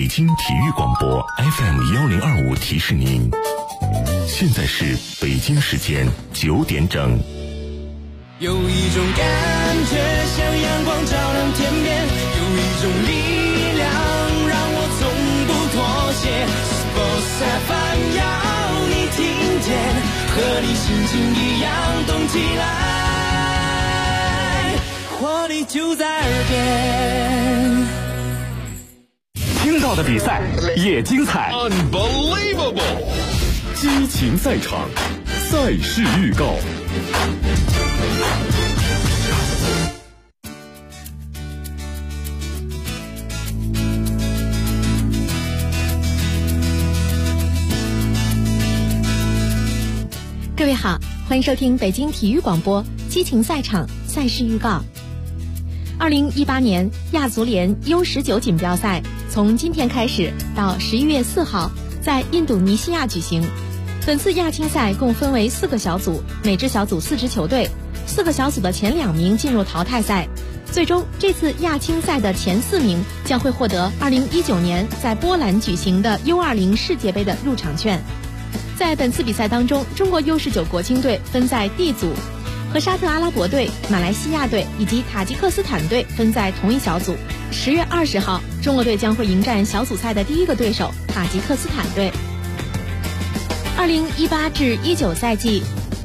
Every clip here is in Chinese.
北京体育广播 FM1025提示您，现在是北京时间9点整。 有一种感觉像阳光照亮天边，有一种力量让我从不妥协。Sports FM 要你听见，和你心情一样动起来，活力就在耳边。 听到的比赛也精彩 ，Unbelievable！ 激情赛场，赛事预告。 各位好，欢迎收听北京体育广播激情赛场赛事预告。2018年亚足联 U19 锦标赛从今天开始到11月4号在印度尼西亚举行。本次亚青赛共分为4个小组，每支小组4支球队，4个小组的前2名进入淘汰赛。最终这次亚青赛的前4名将会获得2019年在波兰举行的 U20 世界杯的入场券。在本次比赛当中，中国 U19 国青队分在 D 组，和沙特阿拉伯队、马来西亚队以及塔吉克斯坦队分在同一小组。10月20号，中国队将会迎战小组赛的第1个对手塔吉克斯坦队。2018至19赛季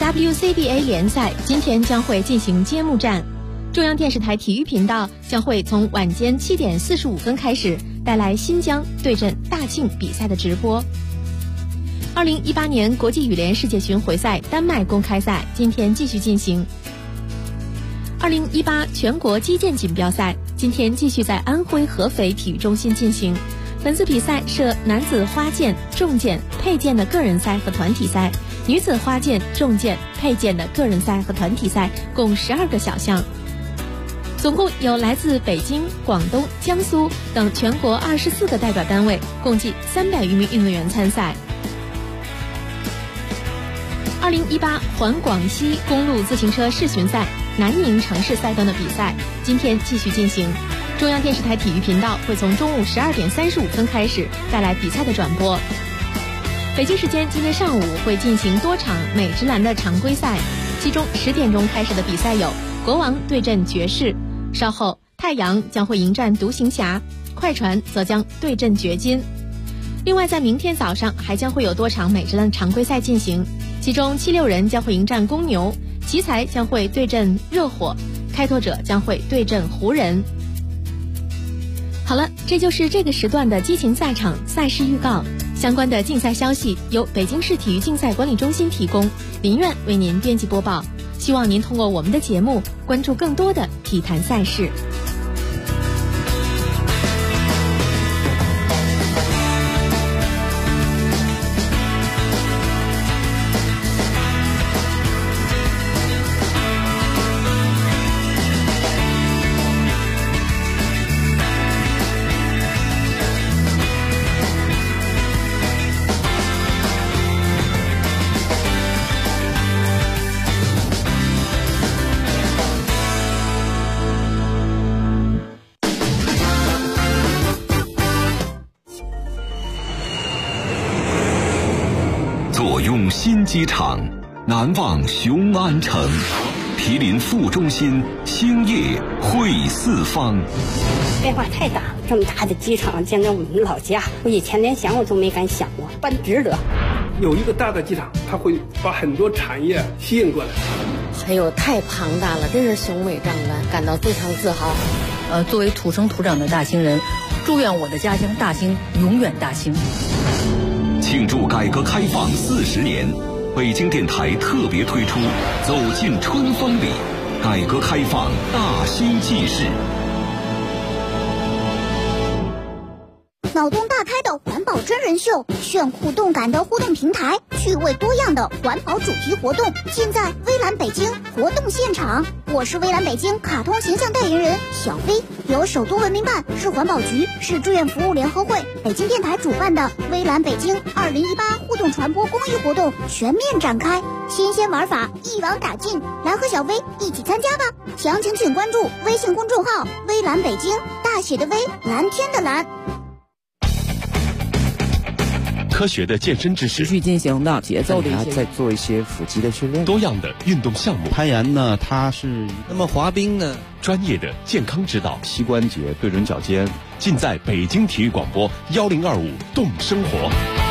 WCBA 联赛今天将会进行揭幕战，中央电视台体育频道将会从晚间7点45分开始带来新疆对阵大庆比赛的直播。2018年国际羽联世界巡回赛丹麦公开赛今天继续进行。2018全国击剑锦标赛今天继续在安徽合肥体育中心进行。本次比赛设男子花剑、重剑、佩剑的个人赛和团体赛，女子花剑、重剑、佩剑的个人赛和团体赛，共12个小项。总共有来自北京、广东、江苏等全国24个代表单位，共计300余名运动员参赛。2018环广西公路自行车世巡赛南宁城市赛段的比赛今天继续进行。中央电视台体育频道会从中午12点35分开始带来比赛的转播。北京时间今天上午会进行多场美职篮的常规赛，其中10点钟开始的比赛有国王对阵爵士，稍后太阳将会迎战独行侠，快船则将对阵掘金。另外在明天早上还将会有多场美职篮常规赛进行，其中76人将会迎战公牛，奇才将会对阵热火，开拓者将会对阵湖人。好了，这就是这个时段的激情赛场赛事预告。相关的竞赛消息由北京市体育竞赛管理中心提供，林苑为您编辑播报。希望您通过我们的节目关注更多的体坛赛事。 坐拥新机场，难忘雄安城。毗邻副中心，兴业汇四方。 变化太大，这么大的机场建在我们老家，我以前连想我都没敢想过，办值得。 有一个大的机场，它会把很多产业吸引过来。 还有太庞大了，真是雄伟壮观，感到非常自豪。 作为土生土长的大兴人，祝愿我的家乡大兴永远大兴。 庆祝改革开放40年，北京电台特别推出《走进春风里》，改革开放大兴纪事。 脑洞大开的环保真人秀，炫酷动感的互动平台，趣味多样的环保主题活动，尽在微蓝北京活动现场。我是微蓝北京卡通形象代言人小飞，由首都文明办、市环保局、市志愿服务联合会、北京电台主办的微蓝北京2018互动传播公益活动全面展开，新鲜玩法一网打尽，来和小飞一起参加吧！详情请关注微信公众号微蓝北京，大写的微，蓝天的蓝。 科学的健身知识， 持续进行的节奏的一些， 再做一些腹肌的训练， 多样的运动项目。 攀岩呢，它是那么滑冰呢， 专业的健康指导， 膝关节、对准脚尖， 尽在北京体育广播1025动生活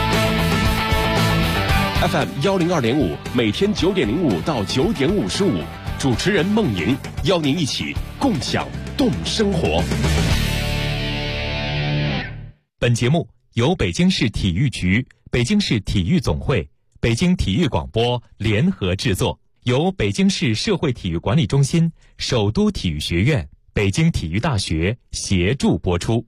FM 102.5，每天9点05到9点55，主持人孟莹邀您一起共享动生活。 本节目由北京市体育局、北京市体育总会、北京体育广播联合制作，由北京市社会体育管理中心、首都体育学院、北京体育大学协助播出。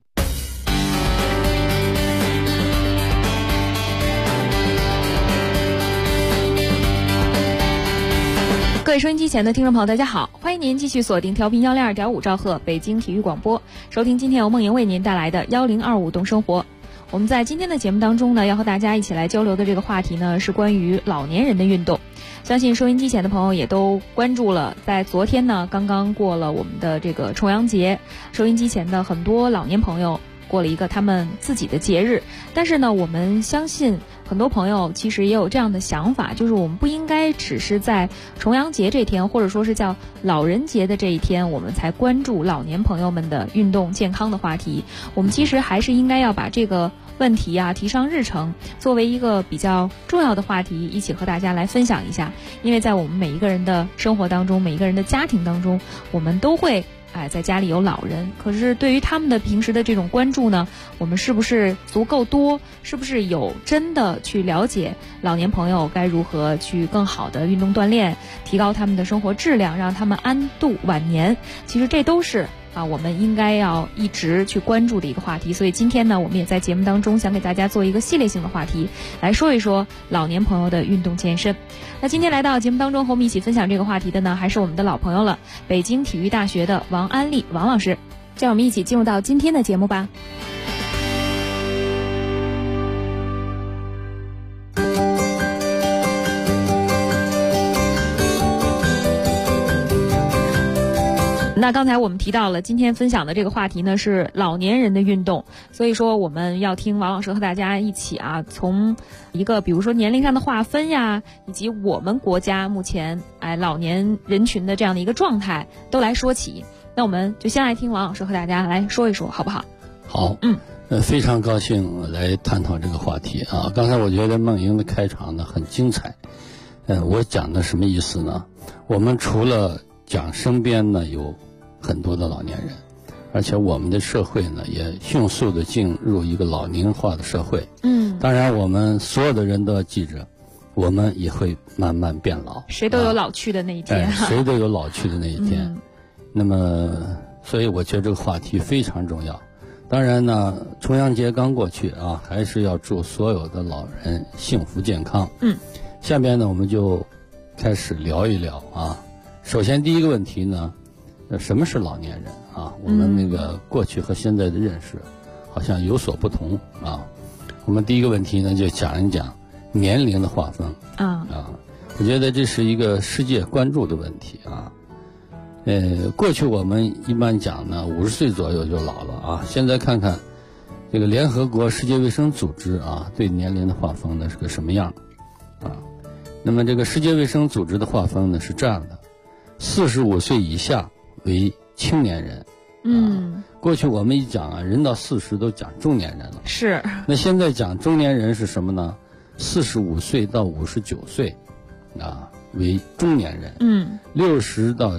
各位收音机前的听众朋友，大家好，欢迎您继续锁定调频102.5兆赫北京体育广播，收听今天由梦莹为您带来的1025动生活。我们在今天的节目当中呢，要和大家一起来交流的这个话题呢，是关于老年人的运动。相信收音机前的朋友也都关注了，在昨天呢，刚刚过了我们的这个重阳节，收音机前的很多老年朋友过了一个他们自己的节日。但是呢，我们相信很多朋友其实也有这样的想法，就是我们不应该只是在重阳节这天，或者说是叫老人节的这一天，我们才关注老年朋友们的运动健康的话题。我们其实还是应该要把这个问题啊提上日程，作为一个比较重要的话题，一起和大家来分享一下。因为在我们每一个人的生活当中，每一个人的家庭当中，我们都会在家里有老人，可是对于他们的平时的这种关注呢，我们是不是足够多？是不是有真的去了解老年朋友该如何去更好的运动锻炼，提高他们的生活质量，让他们安度晚年？其实这都是我们应该要一直去关注的一个话题。所以今天呢，我们也在节目当中想给大家做一个系列性的话题，来说一说老年朋友的运动健身。那今天来到节目当中和我们一起分享这个话题的呢，还是我们的老朋友了，北京体育大学的王安丽王老师。让我们一起进入到今天的节目吧。那刚才我们提到了今天分享的这个话题呢，是老年人的运动，所以说我们要听王老师和大家一起从一个比如说年龄上的划分呀，以及我们国家目前老年人群的这样的一个状态都来说起。那我们就先来听王老师和大家来说一说，好不好？ 好，非常高兴来探讨这个话题啊。刚才我觉得梦莹的开场呢很精彩，我讲的什么意思呢？我们除了讲身边呢有很多的老年人，而且我们的社会呢也迅速的进入一个老龄化的社会。当然我们所有的人都要记着，我们也会慢慢变老， 谁都有老去的那一天， 谁都有老去的那一天。那么所以我觉得这个话题非常重要。当然呢，重阳节刚过去啊，还是要祝所有的老人幸福健康。下面呢我们就开始聊一聊啊。首先第一个问题呢，什么是老年人啊？我们那个过去和现在的认识好像有所不同啊。我们第一个问题呢，就讲一讲年龄的划分我觉得这是一个世界关注的问题啊。过去我们一般讲呢，50岁左右就老了啊。现在看看这个联合国世界卫生组织啊，对年龄的划分呢是个什么样啊？那么这个世界卫生组织的划分呢是这样的：45岁以下为青年人。过去我们一讲人到40都讲中年人了。 是。 那现在讲中年人是什么呢？45岁到59岁为中年人。60到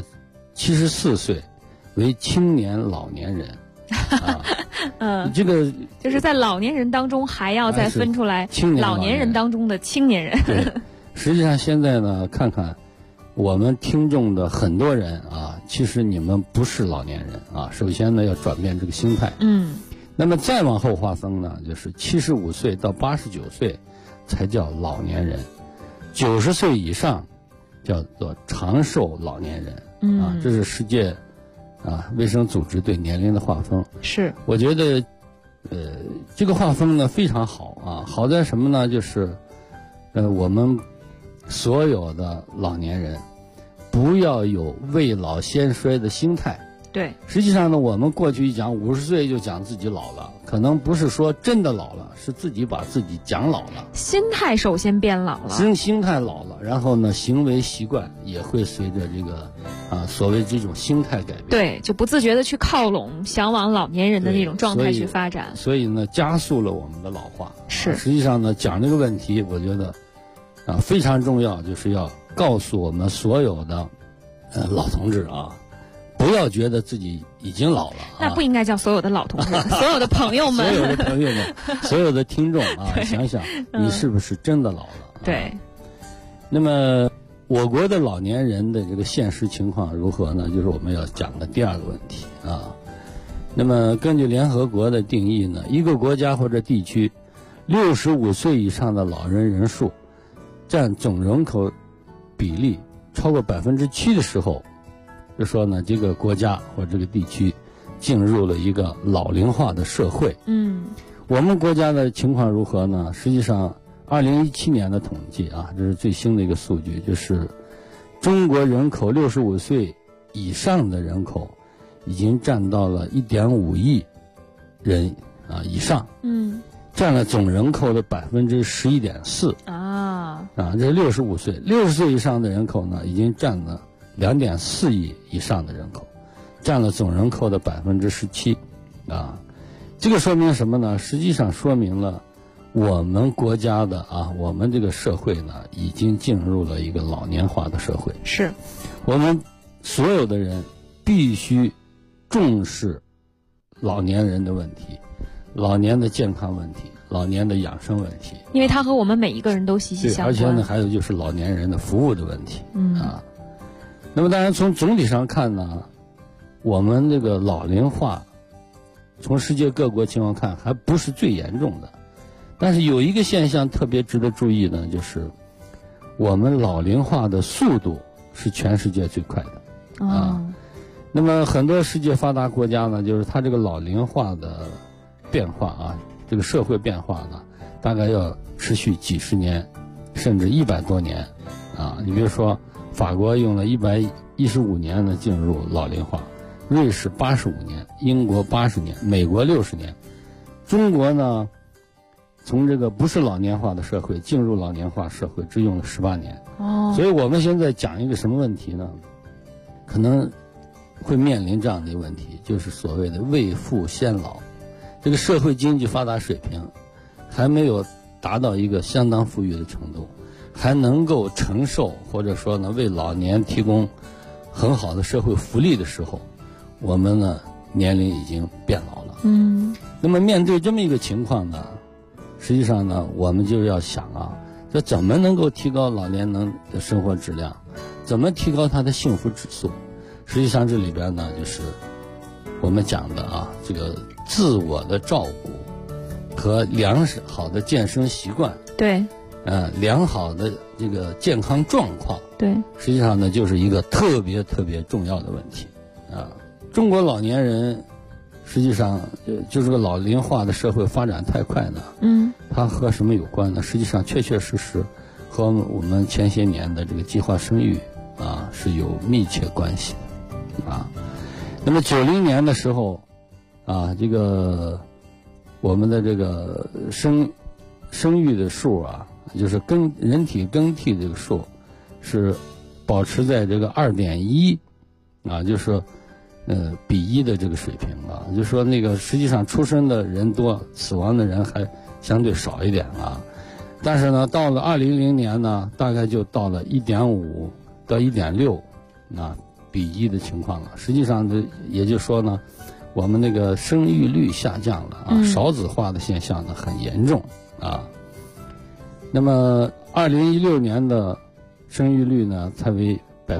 74岁为青年老年人。这个就是在老年人当中还要再分出来老年人当中的青年人。 对，实际上现在呢，看看我们听众的很多人啊，其实你们不是老年人啊。首先呢，要转变这个心态。那么再往后划分呢，就是75岁到89岁才叫老年人，90岁以上叫做长寿老年人。这是世界卫生组织对年龄的划分。 是， 我觉得这个划分呢非常好啊。好在什么呢？就是我们所有的老年人不要有未老先衰的心态。 对， 实际上呢，我们过去一讲50岁就讲自己老了，可能不是说真的老了，是自己把自己讲老了。 心态首先变老了， 心态老了，然后呢，行为习惯也会随着这个所谓这种心态改变。 对，就不自觉的去靠拢，想往老年人的那种状态去发展。 所以呢，加速了我们的老化。 是， 实际上呢，讲这个问题，我觉得非常重要，就是要告诉我们所有的老同志不要觉得自己已经老了。 那不应该叫所有的老同志，所有的朋友们， 所有的朋友们，所有的听众想想你是不是真的老了？ 对。 那么我国的老年人的这个现实情况如何呢？就是我们要讲的第二个问题那么根据联合国的定义呢，一个国家或者地区65岁以上的老人人数占总人口比例超过7%的时候，就说呢，这个国家或这个地区进入了一个老龄化的社会。我们国家的情况如何呢？实际上2017年的统计这是最新的一个数据，就是中国人口65岁以上的人口已经占到了1.5亿人以上，占了总人口的11.4%这是65岁，60岁以上的人口呢，已经占了2.4亿以上的人口，占了总人口的17%这个说明什么呢？实际上说明了我们国家的我们这个社会呢，已经进入了一个老年化的社会。 是， 我们所有的人必须重视老年人的问题，老年的健康问题，老年的养生问题， 因为它和我们每一个人都息息相关。 而且呢，还有就是老年人的服务的问题。那么当然从总体上看呢，我们这个老龄化从世界各国情况看还不是最严重的，但是有一个现象特别值得注意呢，就是我们老龄化的速度是全世界最快的那么很多世界发达国家呢，就是它这个老龄化的变化这个社会变化呢，大概要持续几十年甚至100多年你比如说法国用了115年呢进入老龄化，瑞士85年，英国80年，美国60年。中国呢，从这个不是老年化的社会进入老年化社会只用了18年。所以我们现在讲一个什么问题呢？可能会面临这样的一个问题，就是所谓的未富先老。这个社会经济发达水平还没有达到一个相当富裕的程度，还能够承受或者说呢为老年提供很好的社会福利的时候，我们呢年龄已经变老了。那么面对这么一个情况呢，实际上呢我们就要想这怎么能够提高老年人的生活质量，怎么提高他的幸福指数。实际上这里边呢就是我们讲的这个自我的照顾和良好的健身习惯， 对良好的这个健康状况， 对， 实际上呢就是一个特别重要的问题中国老年人实际上就是个老龄化的社会发展太快呢它和什么有关呢？实际上确实和我们前些年的这个计划生育是有密切关系的那么90年的时候这个我们的这个生育的数就是人体更替这个数是保持在这个2.1就是说比1的这个水平就是说那个实际上出生的人多，死亡的人还相对少一点但是呢到了2000年呢，大概就到了1.5到1.6比1的情况了。实际上也就是说呢，我们那个生育率下降了少子化的现象呢很严重那么2016年的生育率呢才为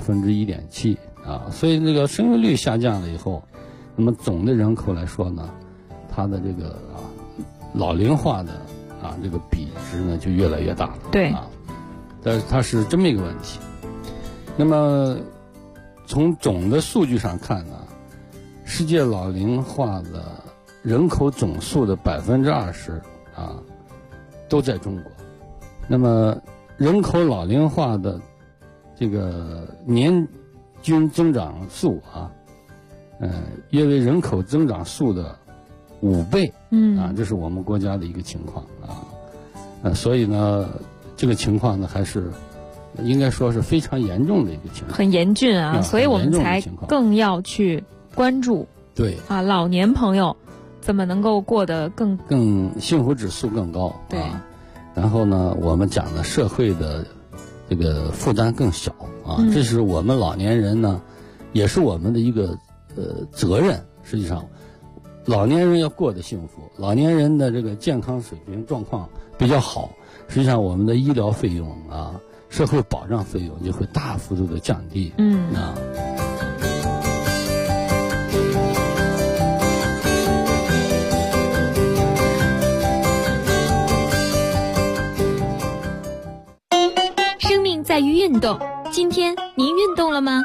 1.7%所以这个生育率下降了以后，那么总的人口来说呢，它的这个老龄化的这个比值呢就越来越大了。 对但是它是这么一个问题。那么从总的数据上看呢，世界老龄化的人口总数的20%都在中国。那么人口老龄化的这个年均增长数约为人口增长数的5倍，这是我们国家的一个情况所以呢，这个情况呢还是应该说是非常严重的一个情况， 很严峻所以我们才更要去关注。 对老年朋友怎么能够过得更幸福指数更高？ 对， 然后呢，我们讲的社会的这个负担更小这是我们老年人呢，也是我们的一个责任。实际上，老年人要过得幸福，老年人的这个健康水平状况比较好，实际上我们的医疗费用社会保障费用就会大幅度的降低。 生命在于运动，今天您运动了吗？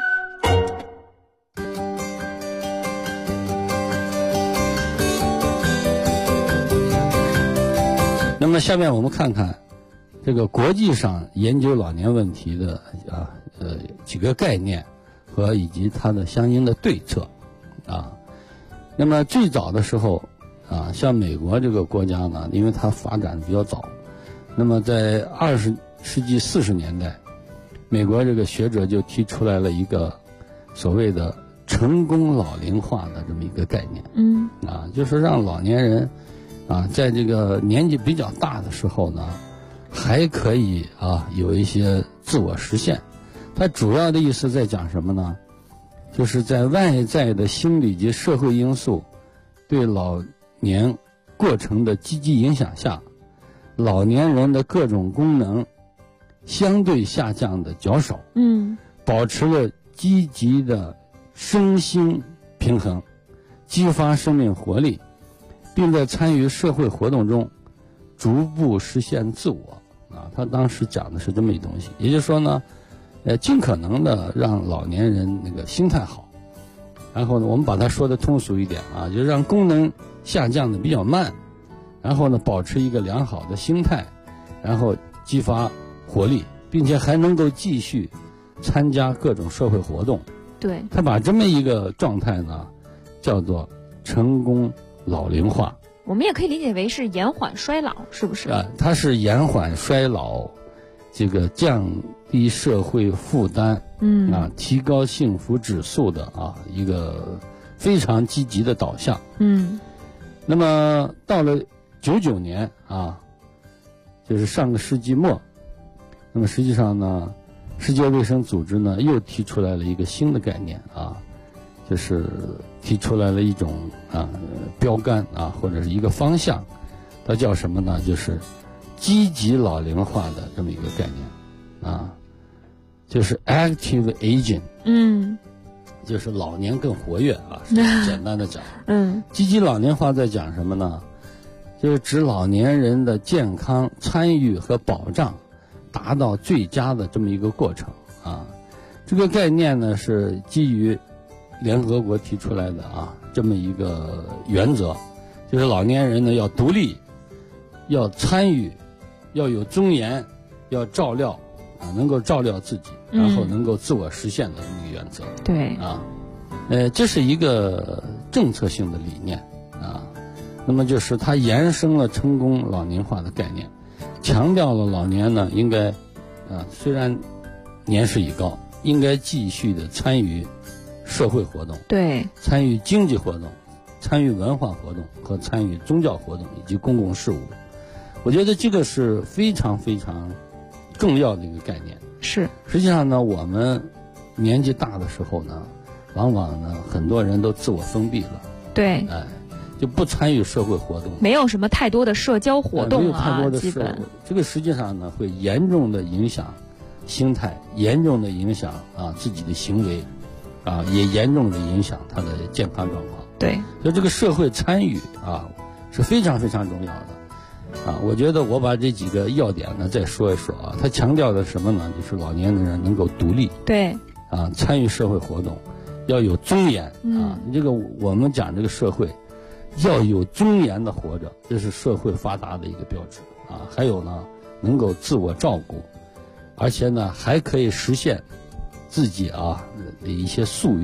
那么下面我们看看这个国际上研究老年问题的几个概念和以及它的相应的对策那么最早的时候像美国这个国家呢，因为它发展比较早，那么在20世纪40年代，美国这个学者就提出来了一个所谓的成功老龄化的这么一个概念。就是让老年人在这个年纪比较大的时候呢，还可以有一些自我实现。它主要的意思在讲什么呢？就是在外在的心理及社会因素对老年过程的积极影响下，老年人的各种功能相对下降的较少，保持了积极的身心平衡，激发生命活力，并在参与社会活动中逐步实现自我他当时讲的是这么一东西，也就是说呢，尽可能的让老年人那个心态好，然后呢，我们把它说的通俗一点就让功能下降的比较慢，然后呢，保持一个良好的心态，然后激发活力，并且还能够继续参加各种社会活动。 对， 他把这么一个状态呢，叫做成功老龄化。 我们也可以理解为是延缓衰老，是不是？ 它是延缓衰老，这个降低社会负担，提高幸福指数的一个非常积极的导向。那么到了99年就是上个世纪末，那么实际上呢，世界卫生组织呢又提出来了一个新的概念就是提出来了一种标杆或者是一个方向，它叫什么呢？就是积极老龄化的这么一个概念就是 active aging，就是老年更活跃简单的讲，积极老龄化在讲什么呢？就是指老年人的健康参与和保障达到最佳的这么一个过程这个概念呢是基于联合国提出来的这么一个原则，就是老年人呢要独立，要参与，要有尊严，要照料能够照料自己，然后能够自我实现的这么一个原则。 对这是一个政策性的理念那么就是它延伸了成功老龄化的概念，强调了老年呢应该虽然年事已高，应该继续的参与社会活动， 对， 参与经济活动，参与文化活动和参与宗教活动以及公共事务。我觉得这个是非常非常重要的一个概念。 是， 实际上呢，我们年纪大的时候呢，往往呢很多人都自我封闭了， 对， 就不参与社会活动， 没有什么太多的社交活动没有太多的社会，这个实际上呢会严重的影响心态，严重的影响自己的行为也严重的影响他的健康状况。 对， 所以这个社会参与是非常非常重要的我觉得我把这几个要点呢再说一说他强调的什么呢？就是老年人能够独立， 对参与社会活动，要有尊严这个我们讲这个社会要有尊严的活着，这是社会发达的一个标志还有呢，能够自我照顾，而且呢还可以实现自己的一些夙愿，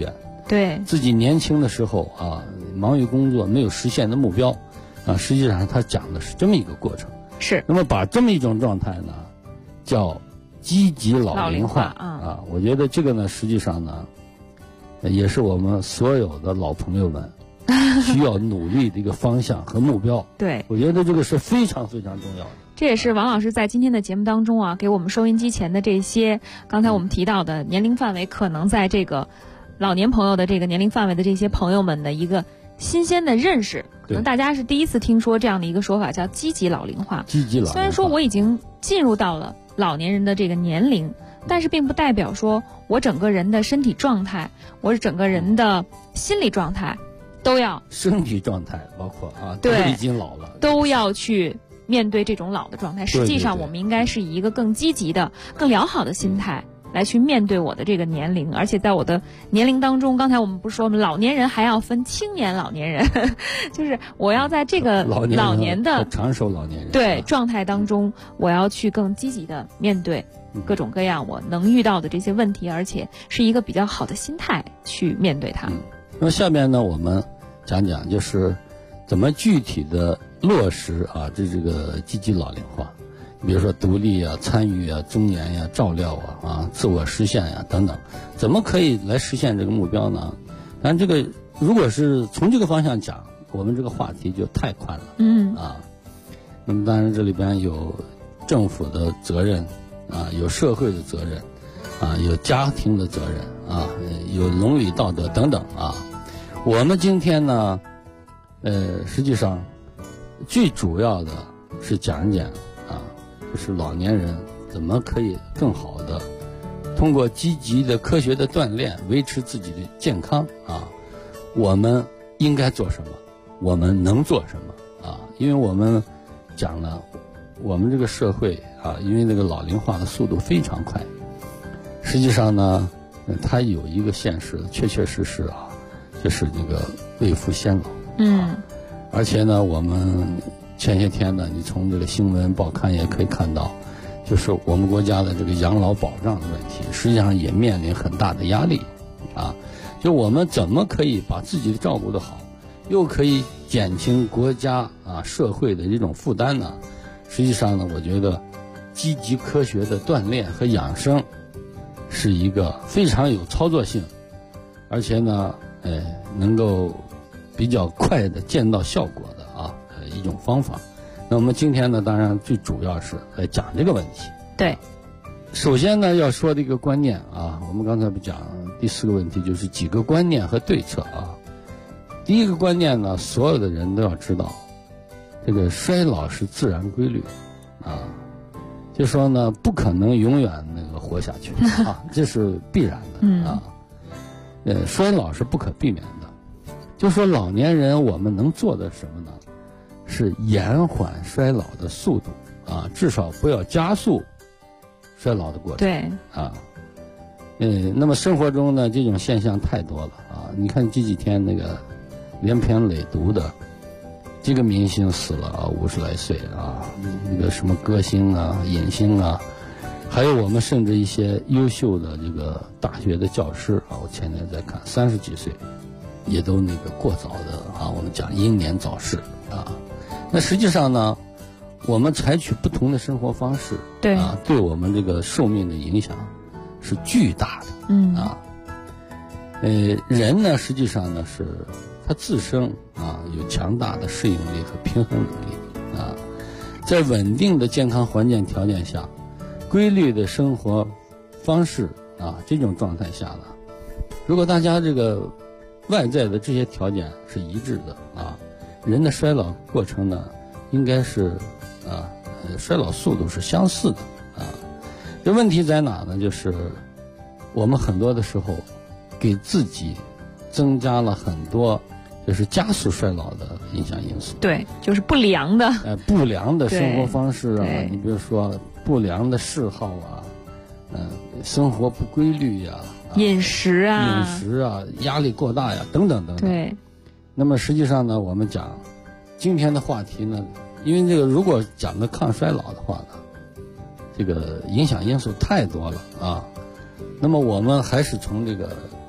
对，自己年轻的时候啊，忙于工作没有实现的目标啊，实际上他讲的是这么一个过程。 是。 那么把这么一种状态呢，叫积极老龄化啊，我觉得这个呢，实际上呢，也是我们所有的老朋友们需要努力的一个方向和目标。 对， 我觉得这个是非常非常重要的。 这也是王老师在今天的节目当中啊，给我们收音机前的这些刚才我们提到的年龄范围可能在这个老年朋友的这个年龄范围的这些朋友们的一个新鲜的认识。可能大家是第一次听说这样的一个说法，叫积极老龄化。 积极老龄化。 虽然说我已经进入到了老年人的这个年龄，但是并不代表说我整个人的身体状态，我整个人的心理状态都要身体状态包括啊， 对， 都已经老了， 都要去面对这种老的状态。实际上我们应该是以一个更积极的、更良好的心态来去面对我的这个年龄。而且在我的年龄当中，刚才我们不是说老年人还要分青年老年人就是我要在这个老年的长寿老年人对状态当中，我要去更积极的面对各种各样我能遇到的这些问题，而且是一个比较好的心态去面对它。 那么下面呢，我们讲讲就是怎么具体的落实啊这个积极老龄化，比如说独立啊、参与啊、尊严呀、照料啊、自我实现呀等等，怎么可以来实现这个目标呢？当然，这个如果是从这个方向讲，我们这个话题就太宽了。那么当然这里边有政府的责任啊，有社会的责任啊，有家庭的责任啊，有伦理道德等等啊。我们今天呢，实际上最主要的是讲一讲啊，就是老年人怎么可以更好的通过积极的科学的锻炼维持自己的健康啊。我们应该做什么？我们能做什么啊？因为我们讲了，我们这个社会啊，因为那个老龄化的速度非常快，实际上呢，它有一个现实，确确实实啊，就是那个未富先老。而且呢，我们前些天呢，你从这个新闻报刊也可以看到，就是我们国家的这个养老保障的问题，实际上也面临很大的压力啊。就我们怎么可以把自己照顾得好，又可以减轻国家啊社会的这种负担呢？实际上呢，我觉得积极科学的锻炼和养生是一个非常有操作性，而且呢，能够比较快的见到效果的啊一种方法。那我们今天呢，当然最主要是来讲这个问题。 对， 首先呢，要说的一个观念啊，我们刚才不讲第4个问题，就是几个观念和对策啊。第一个观念呢，所有的人都要知道，这个衰老是自然规律啊，就说呢，不可能永远那个活下去啊，这是必然的啊。衰老是不可避免的。就说老年人我们能做的什么呢？是延缓衰老的速度啊，至少不要加速衰老的过程。 对啊，那么生活中呢，这种现象太多了啊。你看这几天那个连篇累牍的这个明星死了啊，50来岁啊，那个什么歌星啊、影星啊，还有我们甚至一些优秀的这个大学的教师啊，我前天在看30几岁。也都那个过早的啊，我们讲英年早逝啊。那实际上呢，我们采取不同的生活方式， 对啊，对我们这个寿命的影响是巨大的。人呢，实际上呢是他自身啊有强大的适应力和平衡能力啊，在稳定的健康环境条件下，规律的生活方式啊这种状态下呢，如果大家这个外在的这些条件是一致的啊，人的衰老过程呢，应该是衰老速度是相似的啊。这问题在哪呢？就是我们很多的时候给自己增加了很多就是加速衰老的影响因素。 对，就是不良的不良的生活方式啊，你比如说不良的嗜好啊，生活不规律呀。 饮食啊， 压力过大呀，等等等等。 对。 那么实际上呢，我们讲今天的话题呢，因为这个如果讲的抗衰老的话呢，这个影响因素太多了啊。那么我们还是从这个科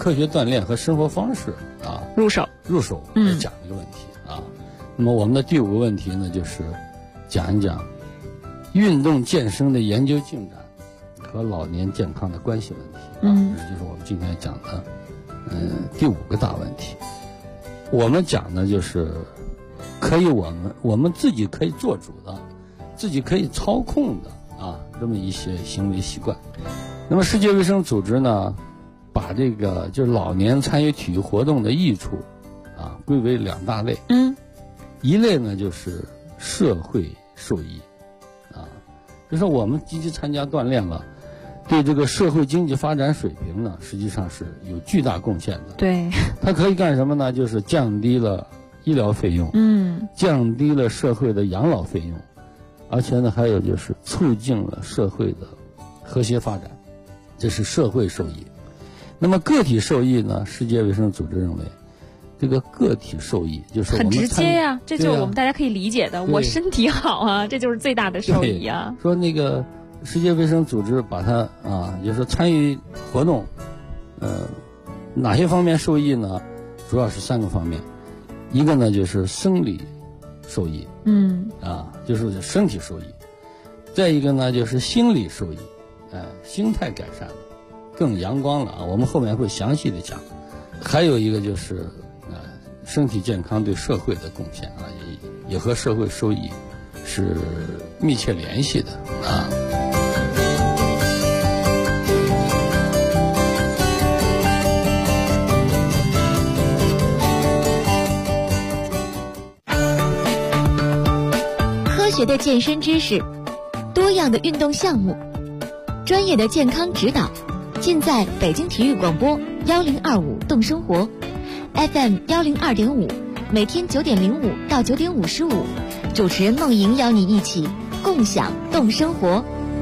科学锻炼和生活方式啊入手来讲这个问题啊。那么我们的第5个问题呢，就是讲一讲运动健身的研究进展和老年健康的关系问题啊，这就是我们今天讲的第5个大问题。我们讲的就是可以我们自己可以做主的，自己可以操控的啊这么一些行为习惯。那么世界卫生组织呢，把这个就是老年参与体育活动的益处啊归为2大类。一类呢就是社会受益啊，就是说我们积极参加锻炼了，对这个社会经济发展水平呢实际上是有巨大贡献的。 对， 它可以干什么呢？就是降低了医疗费用，降低了社会的养老费用，而且呢还有就是促进了社会的和谐发展，这是社会受益。那么个体受益呢，世界卫生组织认为这个个体受益就是我们很直接呀，这就是我们大家可以理解的，我身体好啊，这就是最大的受益啊。 说那个世界卫生组织把它啊，就是说参与活动，哪些方面受益呢？主要是3个方面，一个呢就是生理受益，就是身体受益；再一个呢就是心理受益，心态改善了，更阳光了啊。我们后面会详细的讲。还有一个就是身体健康对社会的贡献啊，也和社会收益是密切联系的啊。 科学的健身知识，多样的运动项目，专业的健康指导，尽在北京体育广播1025动生活 FM 102.5，每天9点05到9点55，主持人梦莹邀你一起共享动生活。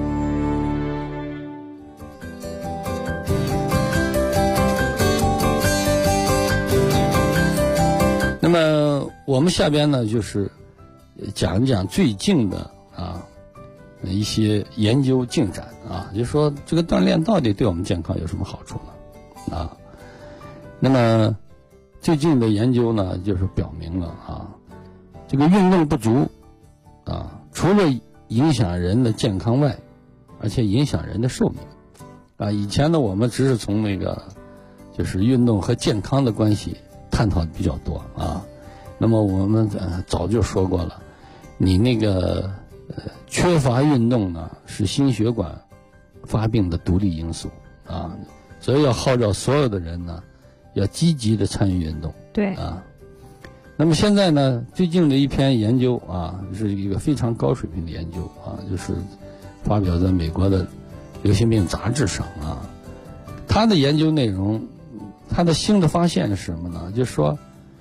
那么我们下边呢，就是讲一讲最近的一些研究进展啊，就是说这个锻炼到底对我们健康有什么好处呢？啊，那么最近的研究呢，就是表明了这个运动不足除了影响人的健康外，而且影响人的寿命以前呢，我们只是从那个就是运动和健康的关系探讨的比较多那么我们早就说过了，你那个缺乏运动呢，是心血管发病的独立因素所以要号召所有的人呢，要积极的参与运动。 对那么现在呢，最近的一篇研究是一个非常高水平的研究就是发表在美国的流行病杂志上它的研究内容，它的新的发现是什么呢？就是说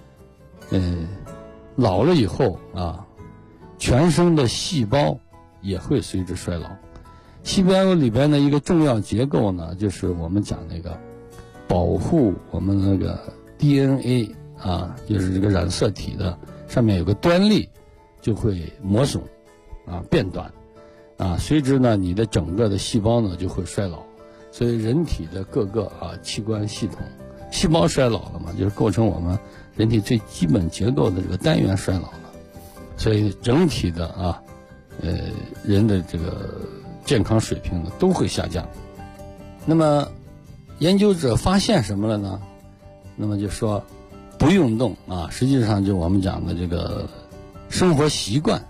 老了以后全身的细胞也会随之衰老。细胞里边的一个重要结构呢，就是我们讲那个保护我们那个 DNA 就是这个染色体的上面有个端粒就会磨损变短随之呢你的整个的细胞呢就会衰老。所以人体的各个器官系统，细胞衰老了嘛，就是构成我们人体最基本结构的这个单元衰老了，所以整体的人的这个健康水平呢都会下降。那么研究者发现什么了呢？那么就说不运动实际上就我们讲的这个生活习惯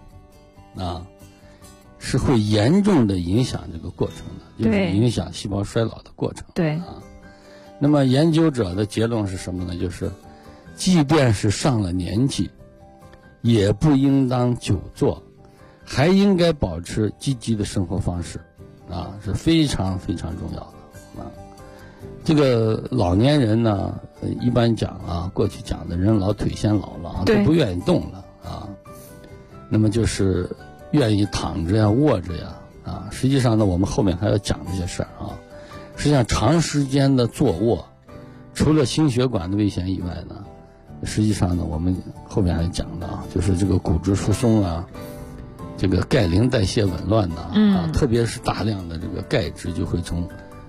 是会严重的影响这个过程的，就是影响细胞衰老的过程。 对那么研究者的结论是什么呢？就是即便是上了年纪，也不应当久坐，还应该保持积极的生活方式是非常非常重要的这个老年人呢，一般讲过去讲的人老腿先老了都不愿意动了那么就是愿意躺着呀卧着呀实际上呢，我们后面还要讲这些事儿实际上长时间的坐卧，除了心血管的危险以外呢，实际上呢我们后面还讲的就是这个骨质疏松这个钙磷代谢紊乱特别是大量的这个钙质就会从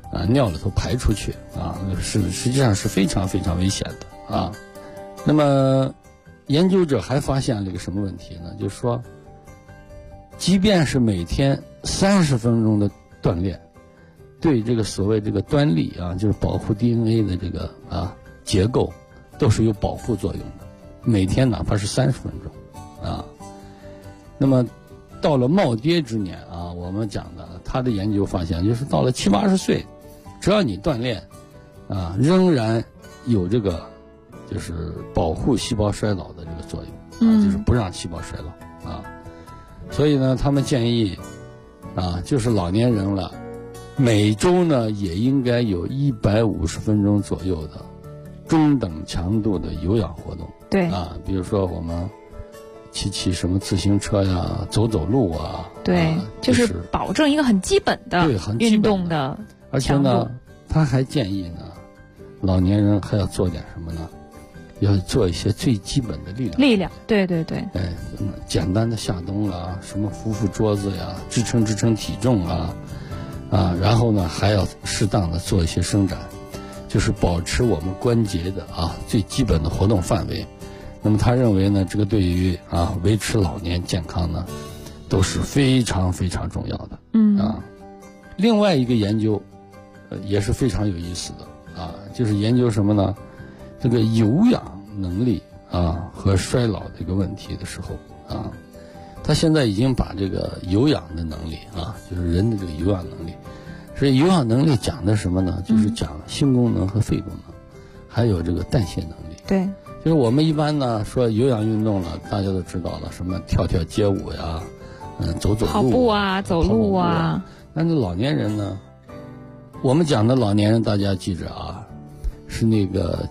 尿里头排出去啊，实际上是非常非常危险的啊。那么研究者还发现了一个什么问题呢？就是说，即便是每天30分钟的锻炼，对这个所谓这个端粒啊，就是保护 DNA 的这个结构，都是有保护作用的。每天哪怕是30分钟啊。那么到了耄耋之年啊，我们讲的他的研究发现，就是到了70、80岁，只要你锻炼啊，仍然有这个就是保护细胞衰老的这个作用啊，就是不让细胞衰老啊。所以呢，他们建议啊，就是老年人了，每周呢也应该有150分钟左右的中等强度的有氧活动。 对啊，比如说我们骑什么自行车呀，走路啊。 对，就是保证一个很基本的运动的强度。 而且呢，他还建议呢，老年人还要做点什么呢？要做一些最基本的力量。 对。 简单的下蹲啊，什么扶桌子呀，支撑体重啊，然后呢还要适当的做一些伸展，就是保持我们关节的最基本的活动范围。那么他认为呢，这个对于维持老年健康呢，都是非常非常重要的。另外一个研究，也是非常有意思的就是研究什么呢？这个有氧能力和衰老这个问题的时候他现在已经把这个有氧的能力就是人的这个有氧能力，所以有氧能力讲的什么呢？就是讲心功能和肺功能，还有这个代谢能力。 对。 就是我们一般呢说有氧运动了，大家都知道了，什么跳街舞呀，走路， 跑步啊，走路啊。 但是老年人呢，我们讲的老年人，大家记着是那个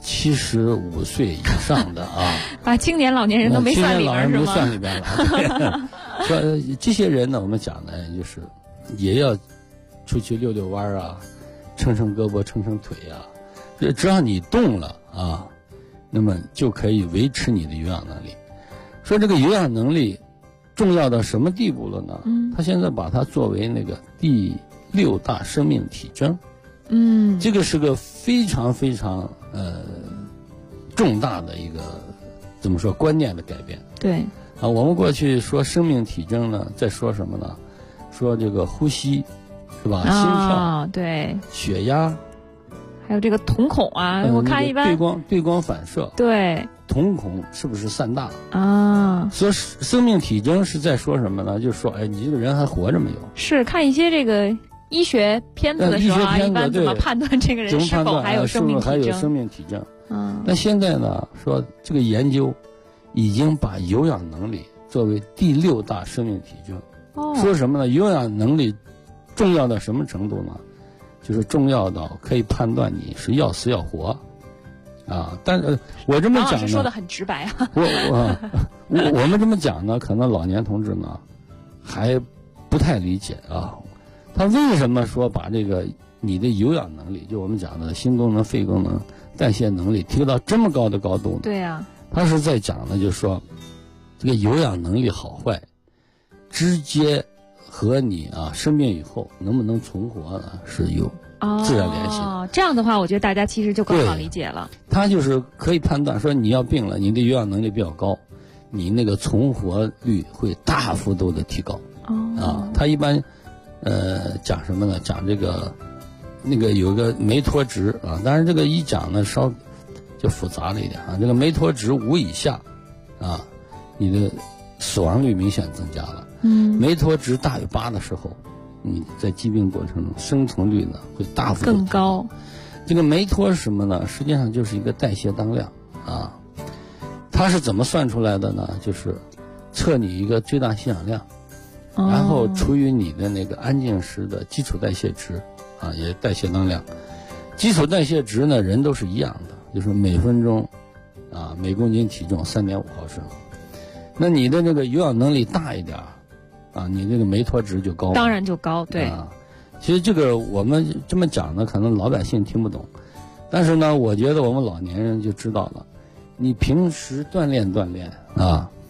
75岁以上的把青年老年人都没算里边是吗？ 没算里边了。说这些人呢，我们讲呢，就是也要出去溜弯撑胳膊，撑腿只要你动了那么就可以维持你的有氧能力。说这个有氧能力重要到什么地步了呢？他现在把它作为那个第6大生命体征。这个是个非常非常重大的一个怎么说观念的改变。 对我们过去说生命体征呢，在说什么呢？说这个呼吸是吧？心跳， 对， 血压。 还有这个瞳孔我看一般对光反射， 对， 瞳孔是不是散大所以生命体征是在说什么呢？就是说，你这个人还活着没有？ 是看一些这个医学片子的时候一般怎么判断这个人是否还有生命体征？ 那现在呢，说这个研究已经把有氧能力作为第6大生命体征。说什么呢？有氧能力重要到什么程度呢？就是重要到可以判断你是要死要活但是我这么讲呢， 王老师说的很直白我们这么讲呢，可能老年同志呢还不太理解他为什么说把这个你的有氧能力，就我们讲的心功能、肺功能、代谢能力提到这么高的高度呢？ 对他是在讲的，就是说这个有氧能力好坏直接和你生病以后能不能存活呢是有自然联系这样的话，我觉得大家其实就更好理解了。 他就是可以判断说，你要病了，你的有氧能力比较高，你那个存活率会大幅度的提高。他一般讲什么呢？讲这个那个有个梅托值当然这个一讲呢稍就复杂了一点这个梅托值5以下你的死亡率明显增加了。梅托值大于8的时候，你在疾病过程中生存率呢会大幅度更高。 这个梅托是什么呢？实际上就是一个代谢当量它是怎么算出来的呢？就是测你一个最大吸氧量，然后除以你的那个安静时的基础代谢值也代谢当量。基础代谢值呢，人都是一样的，就是每分钟每公斤体重3.5毫升。那你的这个有氧能力大一点你这个梅托值就高， 当然就高。对其实这个我们这么讲呢，可能老百姓听不懂，但是呢，我觉得我们老年人就知道了。你平时锻炼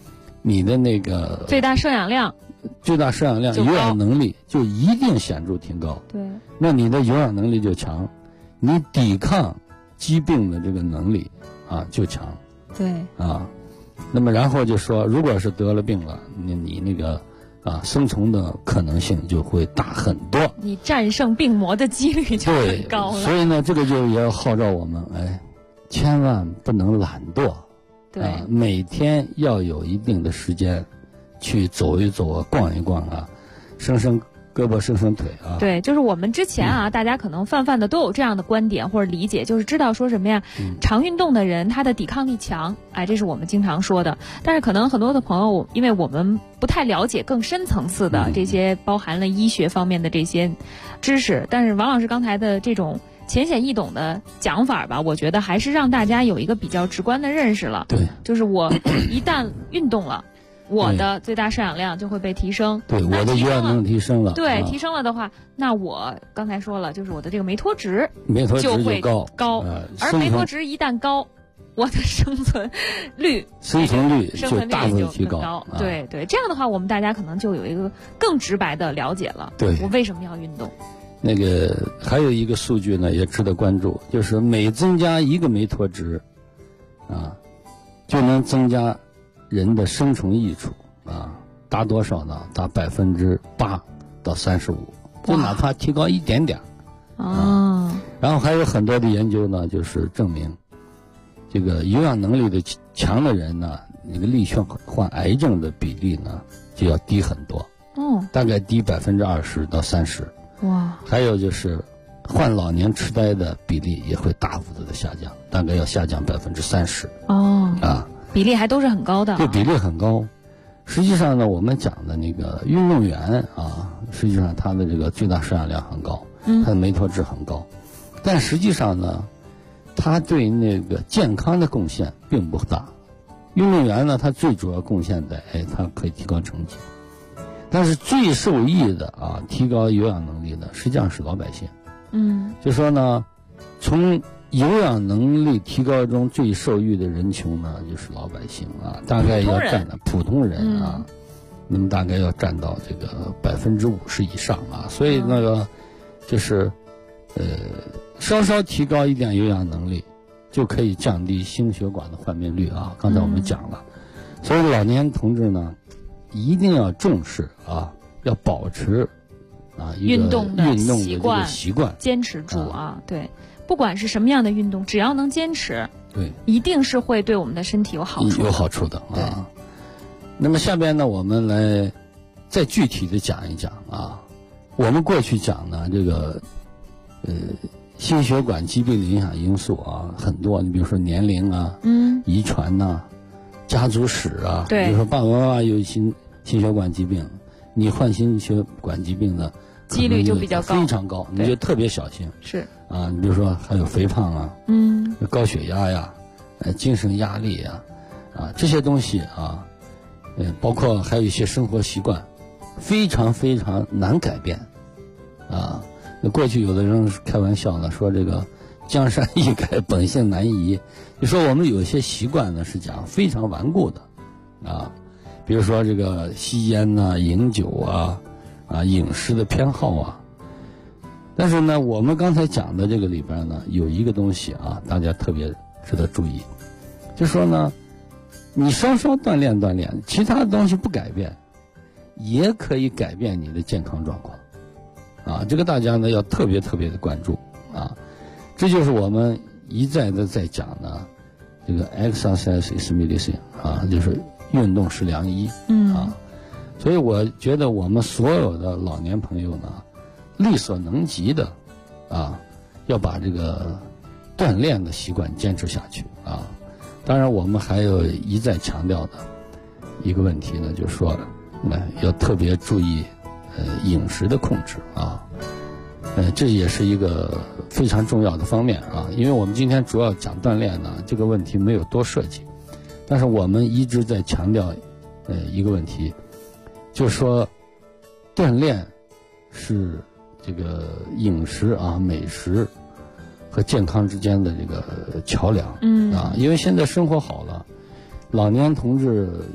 你的那个最大摄氧量、 有氧能力就一定显著提高。 对， 那你的有氧能力就强，你抵抗疾病的这个能力啊就强。 对啊，那么然后就说，如果是得了病了，你那个生存的可能性就会大很多， 你战胜病魔的几率就很高了。 所以呢，这个就也要号召我们，千万不能懒惰。 对， 每天要有一定的时间去走一走啊，逛一逛啊，伸伸胳膊伸伸腿啊。 对，就是我们之前大家可能泛泛的都有这样的观点或者理解，就是知道说什么呀，常运动的人他的抵抗力强，这是我们经常说的。但是可能很多的朋友，因为我们不太了解更深层次的这些包含了医学方面的这些知识，但是王老师刚才的这种浅显易懂的讲法吧，我觉得还是让大家有一个比较直观的认识了。 对， 就是我一旦运动了，我的最大摄氧量就会被提升。 对，我的有氧能力提升了。 对，提升了的话，那我刚才说了，就是我的这个酶脱值就会高，而酶脱值一旦高，我的生存率就大幅提高。 对对，这样的话，我们大家可能就有一个更直白的了解了。 对， 我为什么要运动？ 那个还有一个数据呢，也值得关注，就是每增加一个酶脱值，就能增加人的生存益处达多少呢？达8%到35%，就哪怕提高一点点。然后还有很多的研究呢，就是证明，这个有氧能力的强的人呢，那个罹患癌症的比例呢就要低很多。大概低20%到30%。 哇！ 还有就是患老年痴呆的比例也会大幅度的下降，大概要下降30%。 比例还都是很高的。 对，比例很高。实际上呢，我们讲的那个运动员实际上他的这个最大摄氧量很高，他的酶脱值很高，但实际上呢，他对那个健康的贡献并不大。运动员呢，他最主要贡献在他可以提高成绩。但是最受益的提高有氧能力的实际上是老百姓。就说呢，从有氧能力提高中最受益的人群呢，就是老百姓大概要占到普通人那么大概要占到这个50%以上所以那个就是稍稍提高一点有氧能力，就可以降低心血管的患病率刚才我们讲了。所以老年同志呢，一定要重视要保持运动的习惯， 坚持住对，不管是什么样的运动，只要能坚持， 对， 一定是会对我们的身体有好处的。 对。那么下边呢，我们来再具体的讲一讲我们过去讲呢，这个心血管疾病的影响因素很多，你比如说年龄遗传家族史对， 比如说爸爸妈妈有心血管疾病，你患心血管疾病的几率就比较高， 非常高，你就特别小心。 是你比如说还有肥胖高血压精神压力这些东西包括还有一些生活习惯，非常非常难改变过去有的人开玩笑呢，说这个江山易改，本性难移。就说我们有些习惯呢是讲非常顽固的比如说这个吸烟饮酒饮食的偏好但是呢，我们刚才讲的这个里边呢，有一个东西大家特别值得注意，就说呢，你稍稍锻炼锻炼，其他的东西不改变，也可以改变你的健康状况这个大家呢要特别特别的关注这就是我们一再的在讲呢，这个 exercise is medicine 就是运动是良医所以我觉得我们所有的老年朋友呢，力所能及的要把这个锻炼的习惯坚持下去当然我们还有一再强调的一个问题呢，就是说要特别注意饮食的控制这也是一个非常重要的方面因为我们今天主要讲锻炼呢，这个问题没有多涉及，但是我们一直在强调一个问题，就是说锻炼是这个饮食美食和健康之间的这个桥梁因为现在生活好了，老年同志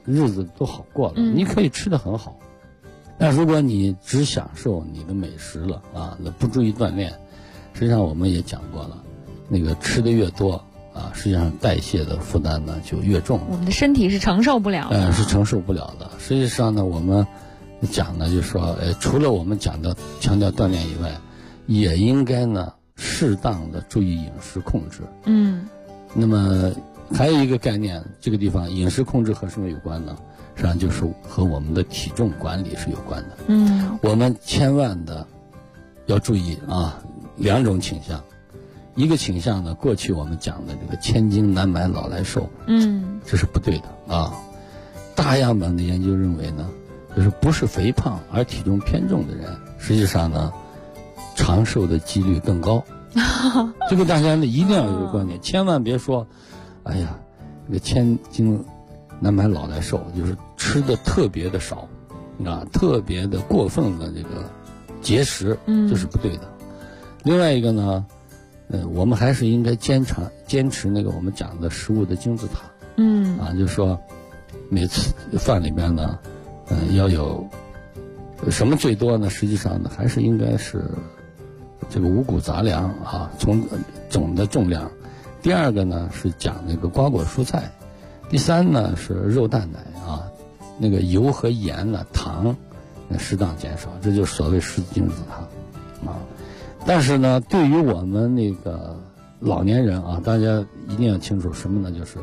日子都好过了。你可以吃得很好，但如果你只享受你的美食了啊，那不注意锻炼，实际上我们也讲过了，那个吃的越多啊，实际上代谢的负担呢就越重， 我们的身体是承受不了的， 是承受不了的。实际上呢，我们讲呢，就是说，除了我们强调锻炼以外，也应该呢适当的注意饮食控制。那么还有一个概念，这个地方饮食控制和什么有关呢？实际上就是和我们的体重管理是有关的。我们千万的要注意啊，两种倾向。一个倾向呢，过去我们讲的这个千金难买老来瘦，这是不对的啊。大样本的研究认为呢，就是不是肥胖而体重偏重的人，实际上呢，长寿的几率更高。这个大家呢一定要有个观点，千万别说，哎呀，这个千金难买老来瘦，就是吃的特别的少，啊，特别的过分的这个节食，这是不对的。另外一个呢，我们还是应该坚持那个我们讲的食物的金字塔，啊，就是说每次饭里边呢，要有什么最多呢？实际上呢，还是应该是这个五谷杂粮啊，从总的重量。第二个呢是讲那个瓜果蔬菜，第三呢是肉蛋奶啊，那个油和盐呢、糖适当减少，这就是所谓食金字塔啊。但是呢，对于我们那个老年人啊，大家一定要清楚什么呢？就是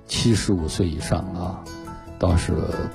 75岁以上啊，到是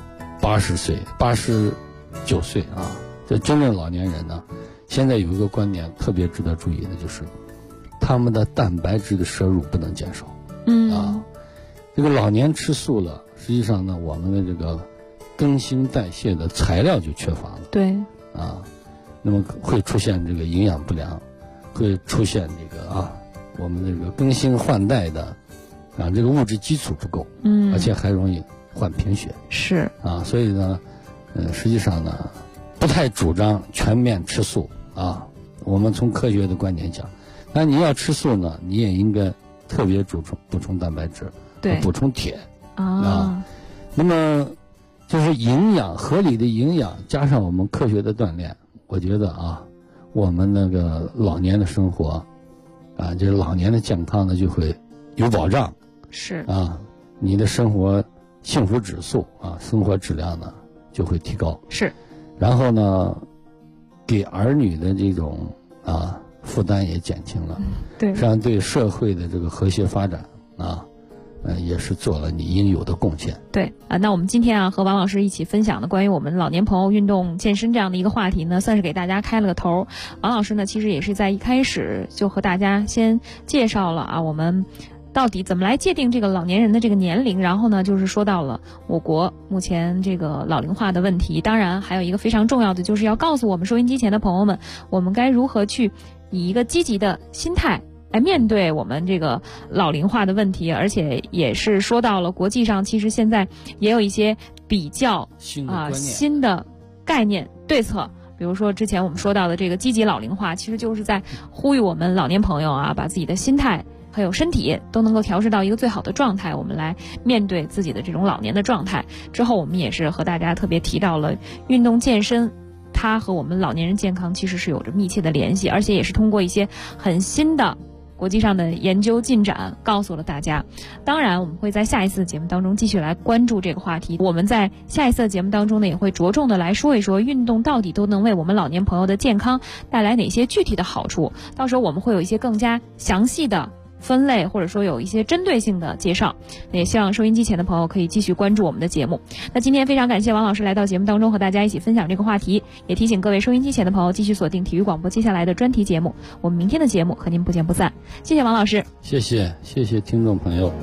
80岁、89岁啊，这真正老年人呢，现在有一个观点特别值得注意的，就是他们的蛋白质的摄入不能减少。这个老年吃素了，实际上呢，我们的这个更新代谢的材料就缺乏了。 对。 那么会出现这个营养不良，会出现这个我们这个更新换代的这个物质基础不够，而且还容易患贫血。 是。 所以呢，实际上呢，不太主张全面吃素啊。我们从科学的观点讲，那你要吃素呢，你也应该特别补充蛋白质， 对， 补充铁啊。那么就是合理的营养加上我们科学的锻炼，我觉得我们那个老年的生活就是老年的健康呢就会有保障。 是你的生活幸福指数生活质量呢就会提高。 是。 然后呢，给儿女的这种负担也减轻了。 对。 实际上对社会的这个和谐发展也是做了你应有的贡献。 对那我们今天和王老师一起分享的关于我们老年朋友运动健身这样的一个话题呢，算是给大家开了个头。王老师呢，其实也是在一开始就和大家先介绍了我们到底怎么来界定这个老年人的这个年龄，然后呢，就是说到了我国目前这个老龄化的问题。当然还有一个非常重要的，就是要告诉我们收音机前的朋友们，我们该如何去以一个积极的心态来面对我们这个老龄化的问题。而且也是说到了国际上其实现在也有一些比较新的概念对策，比如说之前我们说到的这个积极老龄化，其实就是在呼吁我们老年朋友把自己的心态还有身体都能够调试到一个最好的状态，我们来面对自己的这种老年的状态。之后我们也是和大家特别提到了运动健身，它和我们老年人健康其实是有着密切的联系，而且也是通过一些很新的国际上的研究进展告诉了大家。当然我们会在下一次的节目当中继续来关注这个话题。我们在下一次的节目当中呢，也会着重的来说一说运动到底都能为我们老年朋友的健康带来哪些具体的好处。到时候我们会有一些更加详细的分类，或者说有一些针对性的介绍，也希望收音机前的朋友可以继续关注我们的节目。那今天非常感谢王老师来到节目当中和大家一起分享这个话题，也提醒各位收音机前的朋友继续锁定体育广播接下来的专题节目，我们明天的节目和您不见不散。谢谢王老师。 谢谢听众朋友。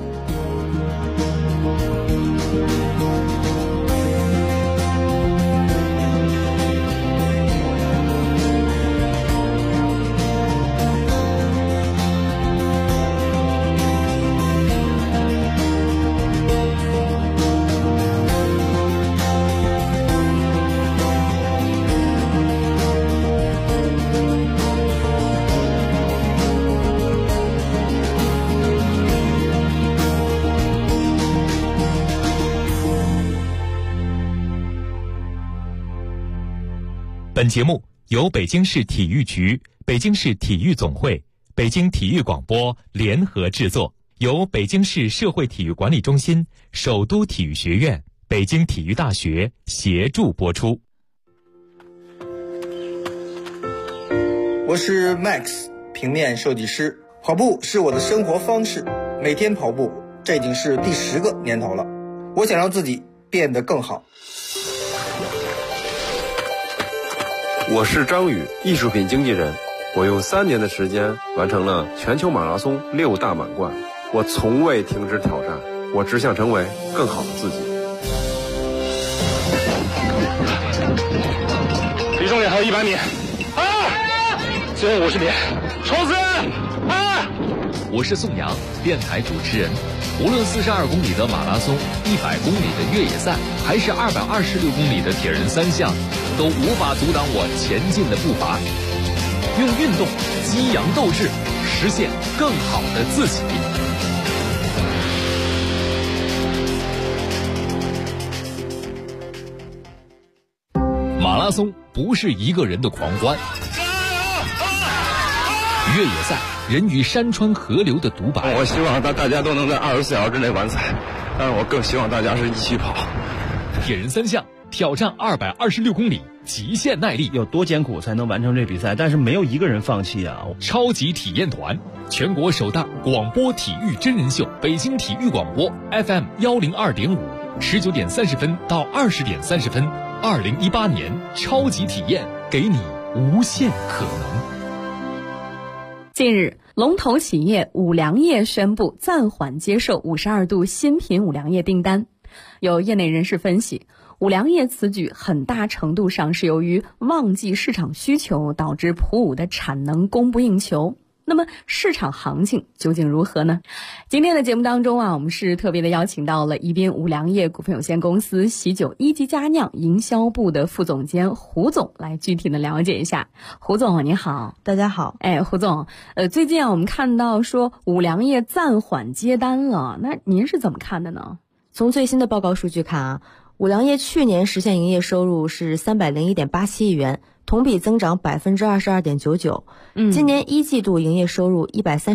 本节目由北京市体育局、北京市体育总会、北京体育广播联合制作，由北京市社会体育管理中心、首都体育学院、北京体育大学协助播出。 我是 Max， 平面设计师。跑步是我的生活方式，每天跑步，这已经是第10个年头了。我想让自己变得更好。 我是张宇，艺术品经纪人。我用3年的时间完成了全球马拉松6大满贯。我从未停止挑战，我只想成为更好的自己。 离终点还有100米，最后50米，冲刺！ 我是宋阳，电台主持人。无论42公里的马拉松、100公里的越野赛，还是226公里的铁人3项，都无法阻挡我前进的步伐。用运动激扬斗志，实现更好的自己。马拉松不是一个人的狂欢，越野赛人与山川河流的独白。 我希望大家都能在24小时之内完赛，但是我更希望大家是一起跑。 铁人3项挑战226公里，极限耐力， 有多艰苦才能完成这比赛？但是没有一个人放弃啊！ 超级体验团，全国首档广播体育真人秀，北京体育广播 FM 102.5，19点30分到20点30分，2018年超级体验，给你无限可能。 近日，龙头企业五粮液宣布暂缓接受52度新品五粮液订单。有业内人士分析，五粮液此举很大程度上是由于旺季市场需求导致普五的产能供不应求。那么市场行情究竟如何呢？今天的节目当中我们是特别的邀请到了宜宾五粮液股份有限公司喜酒一级佳酿营销部的副总监胡总来具体的了解一下。胡总你好。 大家好。 胡总，最近我们看到说五粮液暂缓接单了，那您是怎么看的呢？ 从最新的报告数据看五粮液去年实现营业收入是301.87亿元，同比增长22.99%。今年1季度营业收入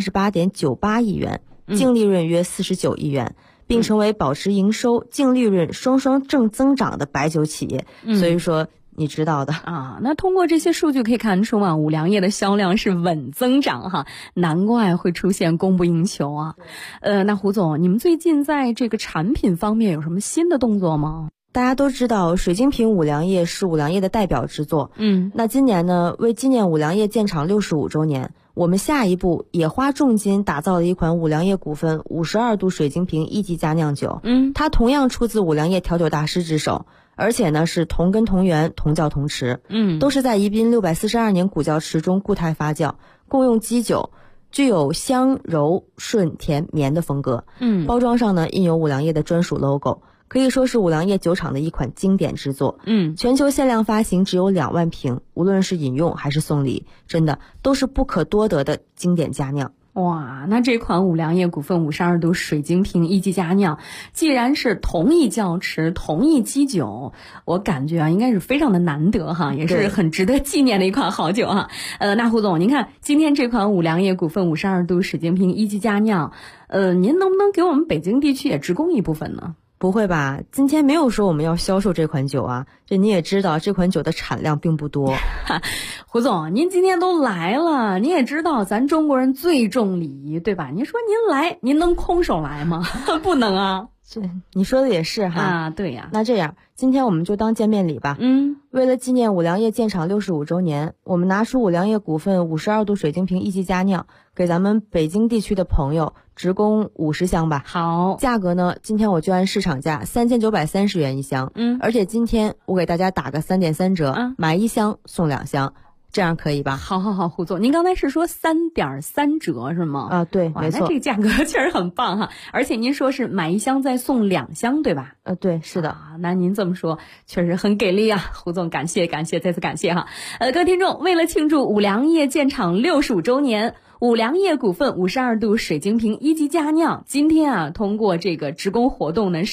138.98亿元，净利润约49亿元，并成为保持营收、净利润双双正增长的白酒企业。所以说你知道的那通过这些数据可以看出五粮液的销量是稳增长难怪会出现供不应求那胡总，你们最近在这个产品方面有什么新的动作吗？ 大家都知道水晶瓶五粮液是五粮液的代表之作。那今年呢，为纪念五粮液建厂65周年，我们下一步也花重金打造了一款五粮液股份52度水晶瓶一级佳酿酒。它同样出自五粮液调酒大师之手，而且呢是同根同源同窖同池。都是在宜宾642年古窖池中固态发酵，共用基酒，具有香柔顺甜绵的风格。包装上呢印有五粮液的专属 logo，可以说是五粮液酒厂的一款经典之作。全球限量发行只有2万瓶，无论是饮用还是送礼，真的都是不可多得的经典佳酿。 哇，那这款五粮液股份52度水晶瓶一级佳酿，既然是同一窖池、同一基酒，我感觉应该是非常的难得也是很值得纪念的一款好酒那胡总，您看今天这款五粮液股份52度水晶瓶一级佳酿，您能不能给我们北京地区也直供一部分呢？ 不会吧，今天没有说我们要销售这款酒这你也知道这款酒的产量并不多。 胡总，您今天都来了，你也知道咱中国人最重礼仪，对吧？您说您来，您能空手来吗？不能你说的也是对呀。 那这样今天我们就当见面礼吧。为了纪念五粮液建厂65周年，我们拿出五粮液股份52度水晶瓶一级佳酿，给咱们北京地区的朋友直供50箱吧。 好， 价格呢，今天我就按市场价3930元一箱。而且今天我给大家打个3.3折，买1箱送2箱。这样可以吧？ 好，胡总，您刚才是说3.3折是吗？ 对，没错。 那这个价格确实很棒而且您说是买1箱再送2箱，对吧？ 对，是的。 那您这么说确实很给力胡总，感谢，再次感谢各位听众，为了庆祝五粮液建厂65周年，五粮液股份52度水晶瓶一级佳酿今天通过这个直供活动呢是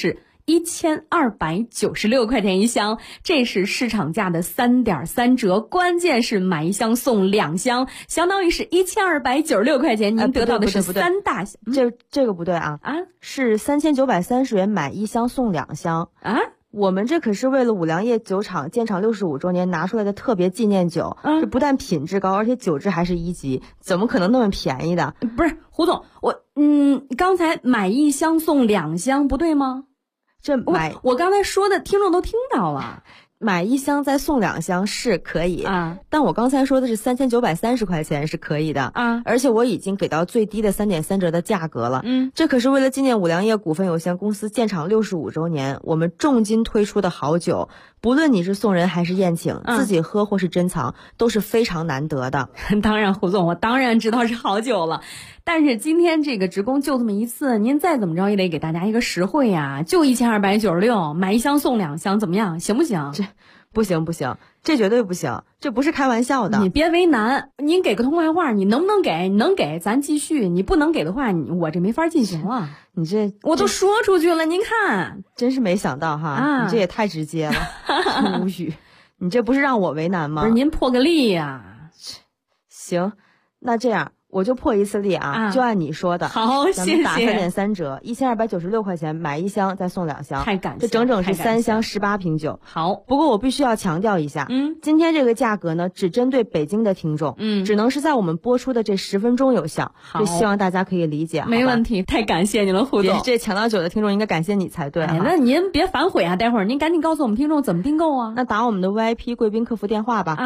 1296块钱一箱，这是市场价的3.3折，关键是买一箱送2箱，相当于是1296块钱，您得到的是3大箱。 这个不对啊，是3930元买1箱送2箱啊。 我们这可是为了五粮液酒厂建厂65周年拿出来的特别纪念酒，这不但品质高，而且酒质还是1级，怎么可能那么便宜的？ 不是胡总，刚才买1箱送2箱不对吗？我刚才说的听众都听到了。 买1箱再送2箱是可以啊，但我刚才说的是3930块钱是可以的啊，而且我已经给到最低的3.3折的价格了。这可是为了纪念五粮液股份有限公司建厂65周年，我们重金推出的好酒，不论你是送人还是宴请，自己喝或是珍藏，都是非常难得的。 当然，胡总，我当然知道是好酒了。但是今天这个职工就这么一次，您再怎么着也得给大家一个实惠呀，就1296，买1箱送2箱，怎么样？行不行？ 这不行，这绝对不行，这不是开玩笑的。 你别为难，您给个通快话，你能不能给？你能给咱继续，你不能给的话，我这没法进行了。 你这我都说出去了，您看， 真是没想到哈，你这也太直接了，无语。你这不是让我为难吗？ 不是，您破个例呀。 行，那这样。我就破一次例啊，就按你说的。 好， 咱们打3.3折，1296块钱买1箱再送2箱， 太感谢， 这整整是3箱18瓶酒。 好， 不过我必须要强调一下，今天这个价格呢，只针对北京的听众，只能是在我们播出的这10分钟有效。这希望大家可以理解。 没问题，太感谢你了，胡总。 这抢到酒的听众应该感谢你才对。 那您别反悔啊，待会儿您赶紧告诉我们听众怎么订购啊。 那打我们的 VIP 贵宾客服电话吧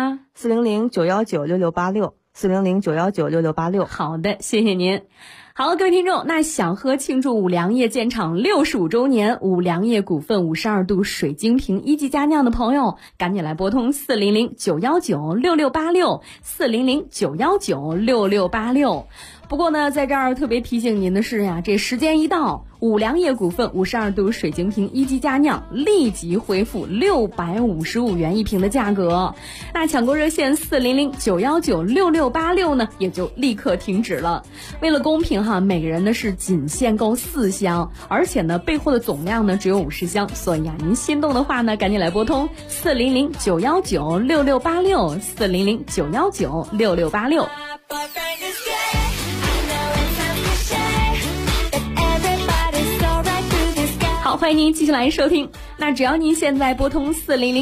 ，400-919-6686。400-919-6686。 好的，谢谢您。好，各位听众，那想喝庆祝五粮液建厂65周年五粮液股份52度水晶瓶1级佳酿的朋友，赶紧来拨通400-919-6686 400-919-6686。不过呢，在这儿特别提醒您的是呀，这时间一到，五粮液股份52度水晶瓶1级佳酿立即恢复655元1瓶的价格。那抢购热线400-919-6686呢，也就立刻停止了。为了公平哈，每个人呢是仅限购4箱，而且呢备货的总量呢只有50箱，所以啊，您心动的话呢，赶紧来拨通400-919-6686 400-919-6686。好，欢迎您继续来收听。那只要您现在拨通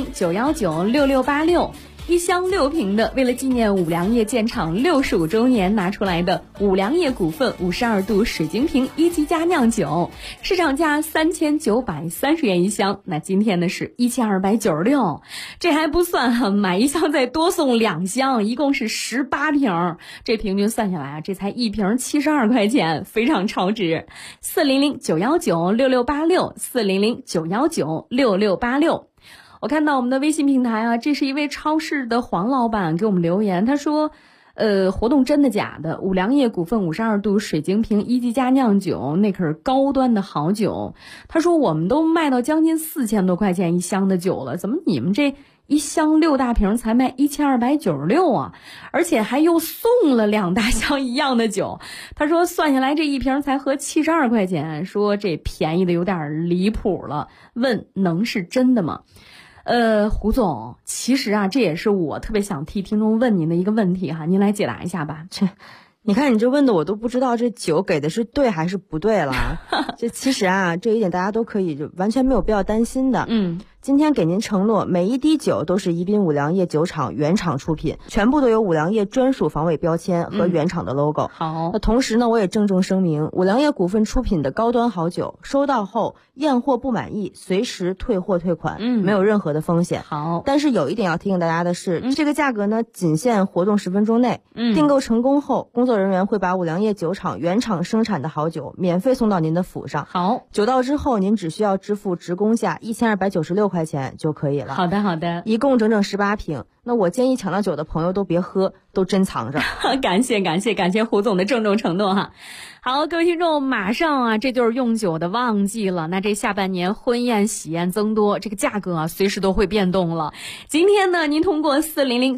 400-919-6686。1箱6瓶的，为了纪念五粮液建厂65周年拿出来的五粮液股份52度水晶瓶1级佳酿酒，市场价3930元1箱，那今天呢是1296，这还不算哈，买1箱再多送2箱，一共是18瓶，这平均算下来啊，这才1瓶72块钱，非常超值。400-919-6686 400-919-6686。我看到我们的微信平台啊，这是一位超市的黄老板给我们留言，他说活动真的假的？五粮液股份52度水晶瓶1级佳酿酒，那可是高端的好酒。他说我们都卖到将近4000多块钱1箱的酒了，怎么你们这1箱6大瓶才卖1296啊？而且还又送了2大箱一样的酒。他说算下来这1瓶才合72块钱，说这便宜的有点离谱了，问能是真的吗？胡总，其实啊，这也是我特别想替听众问您的一个问题哈，您来解答一下吧。 你看你这问的我都不知道这酒给的是对还是不对了。这其实啊，这一点大家都可以就完全没有必要担心的。今天给您承诺，每一滴酒都是宜宾五粮液酒厂原厂出品，全部都有五粮液专属防伪标签和原厂的 logo。 好， 那同时呢，我也郑重声明，五粮液股份出品的高端好酒，收到后验货不满意，随时退货退款，没有任何的风险。 好， 但是有一点要提醒大家的是，这个价格呢，仅限活动10分钟内。订购成功后，工作人员会把五粮液酒厂原厂生产的好酒免费送到您的府上。 好， 酒到之后，您只需要支付职工价1296块钱就可以了。 好的，好的， 一共整整18瓶。那我建议抢到酒的朋友都别喝，都珍藏着。 感谢胡总的郑重承诺哈。 好，各位听众，马上啊，这就是用酒的旺季了。那这下半年婚宴喜宴增多，这个价格啊，随时都会变动了。今天呢，您通过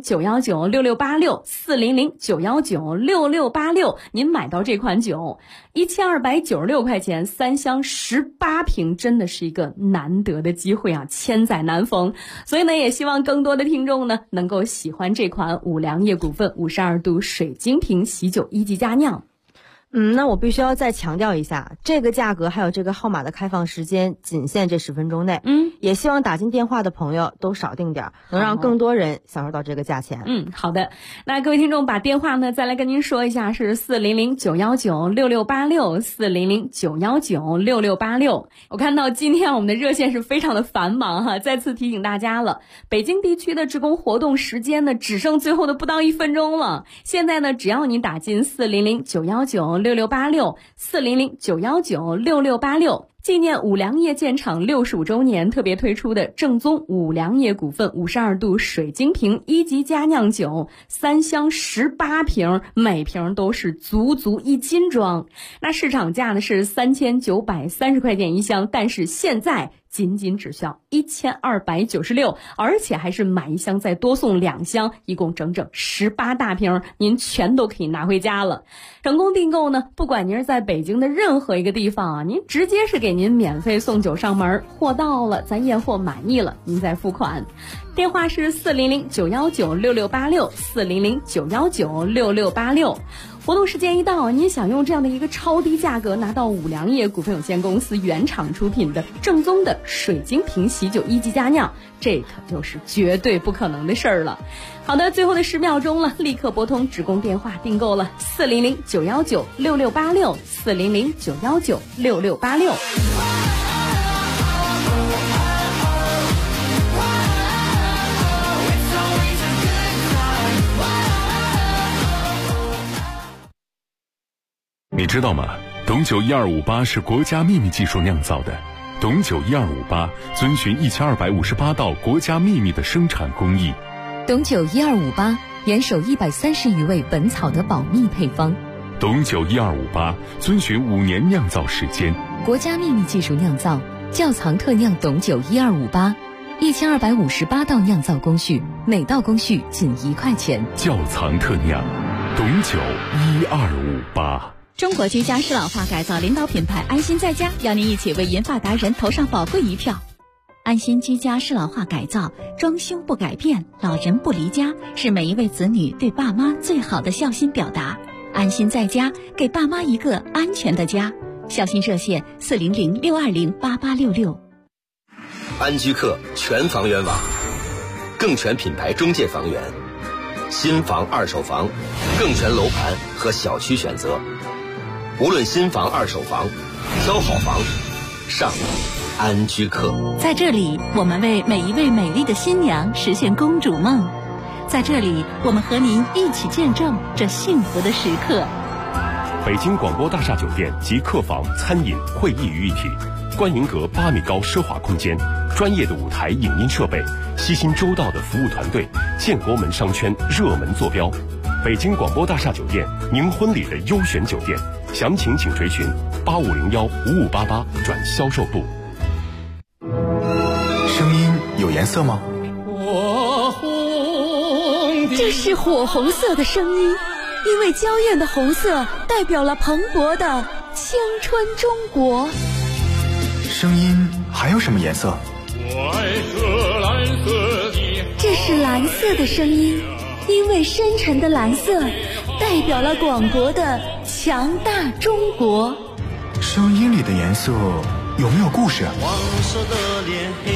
400-919-6686，400-919-6686，您买到这款酒，1296块钱，3箱18瓶，真的是一个难得的机会啊，千载难逢。所以呢，也希望更多的听众呢，能够喜欢这款五粮液股份52度水晶瓶喜酒一级佳酿。 那我必须要再强调一下，这个价格还有这个号码的开放时间仅限这10分钟内。也希望打进电话的朋友都少订点，能让更多人享受到这个价钱。 好的。那各位听众把电话呢再来跟您说一下，是400-919-6686，400-919-6686。我看到今天我们的热线是非常的繁忙哈，再次提醒大家了，北京地区的职工活动时间呢只剩最后的不到1分钟了。现在呢，只要你打进400-919-6686，400-919-6686，纪念五粮液建厂65周年特别推出的正宗五粮液股份52度水晶瓶一级佳酿酒，3箱18瓶，每瓶都是足1斤装。那市场价呢是3930块钱一箱，但是现在仅只需要1296，而且还是买1箱再多送2箱，一共整18大瓶，您全都可以拿回家了。成功订购呢，不管您是在北京的任何一个地方啊，您直接是给您免费送酒上门，货到了咱验货满意了您再付款。电话是400-919-6686，400-919-6686。活动时间一到，您想用这样的一个超低价格拿到五粮液股份有限公司原厂出品的正宗的水晶瓶喜酒一级佳酿，这可就是绝对不可能的事儿了。好的，最后的10秒钟了，立刻拨通职工电话订购了400-919-6686，400-919-6686。 你知道吗？董酒1258是国家秘密技术酿造的。董酒1258遵循1258道国家秘密的生产工艺。 董酒1258严守130余味本草的保密配方。 董酒1258遵循5年酿造时间， 国家秘密技术酿造，窖藏特酿董酒1258，1258道酿造工序，每道工序仅1块钱。 窖藏特酿，董酒1258。 中国居家适老化改造领导品牌安心在家邀您一起为银发达人投上宝贵一票。安心居家适老化改造，装修不改变，老人不离家，是每一位子女对爸妈最好的孝心表达。安心在家，给爸妈一个安全的家。孝心热线400-620-8866。 安居客全房源网，更全品牌中介房源，新房二手房，更全楼盘和小区选择。无论新房二手房，挑好房上安居客。 在这里，我们为每一位美丽的新娘实现公主梦。在这里，我们和您一起见证这幸福的时刻。 北京广播大厦酒店及客房、餐饮、会议于一体，观云阁8米高奢华空间，专业的舞台影音设备，悉心周到的服务团队，建国门商圈热门坐标。北京广播大厦酒店，您婚礼的优选酒店。详情请垂询8501-5588转销售部。 声音有颜色吗？ 这是火红色的声音，因为娇艳的红色代表了蓬勃的青春中国。 声音还有什么颜色？ 这是蓝色的声音，因为深沉的蓝色代表了广博的强大中国。 声音里的颜色有没有故事？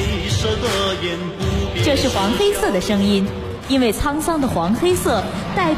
这是黄黑色的声音，因为沧桑的黄黑色代